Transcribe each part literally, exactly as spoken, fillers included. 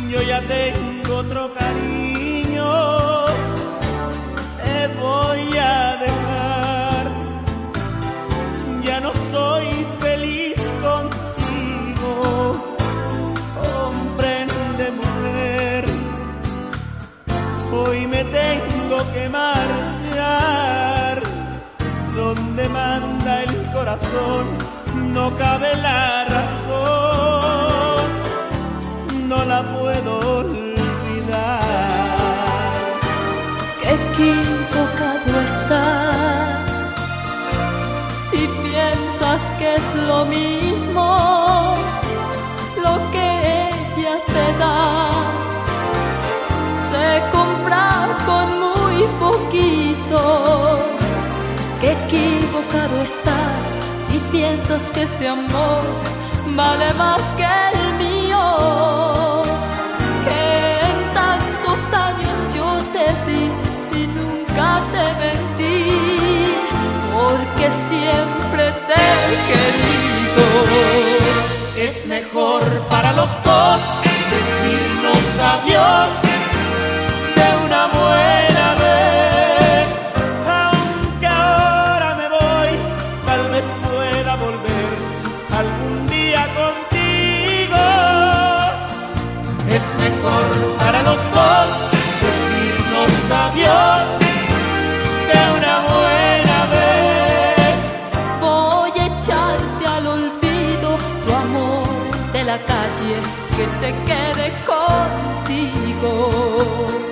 yo ya tengo otro cariño, te voy a dejar. Ya no soy feliz contigo, comprende, mujer. Hoy me tengo que marchar, donde manda el corazón no cabe la razón, no la puedo olvidar. Qué equivocado estás si piensas que es lo mismo lo que ella te da. Se compra con muy poquito. Qué equivocado estás si piensas que ese amor vale más que el mío, que en tantos años yo te di y nunca te mentí, porque siempre te he querido. Es mejor para los dos decirnos adiós de una buena vez. Aunque ahora me voy, tal vez pueda volver algún día contigo. Es mejor para los dos decirnos adiós de una buena vez. Voy a echarte al olvido tu amor de la calle, que se quede contigo.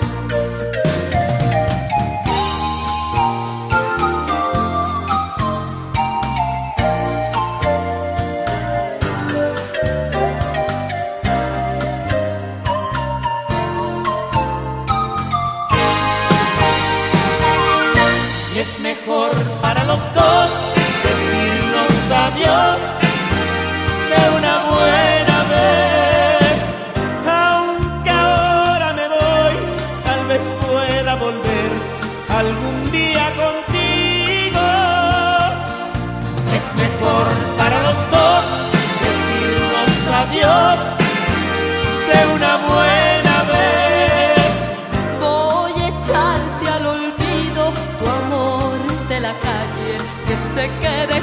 Y es mejor para los dos decirnos adiós de una buena vez. Aunque ahora me voy, tal vez pueda volver algún día contigo. Es mejor para los dos decirnos adiós de una buena vez. Voy a echarte al olvido tu amor de la calle, que se quede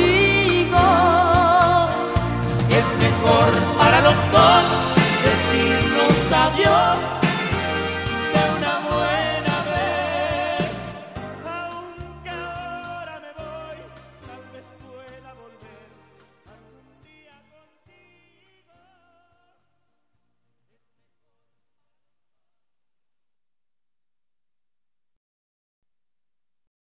contigo. Es mejor para los dos decir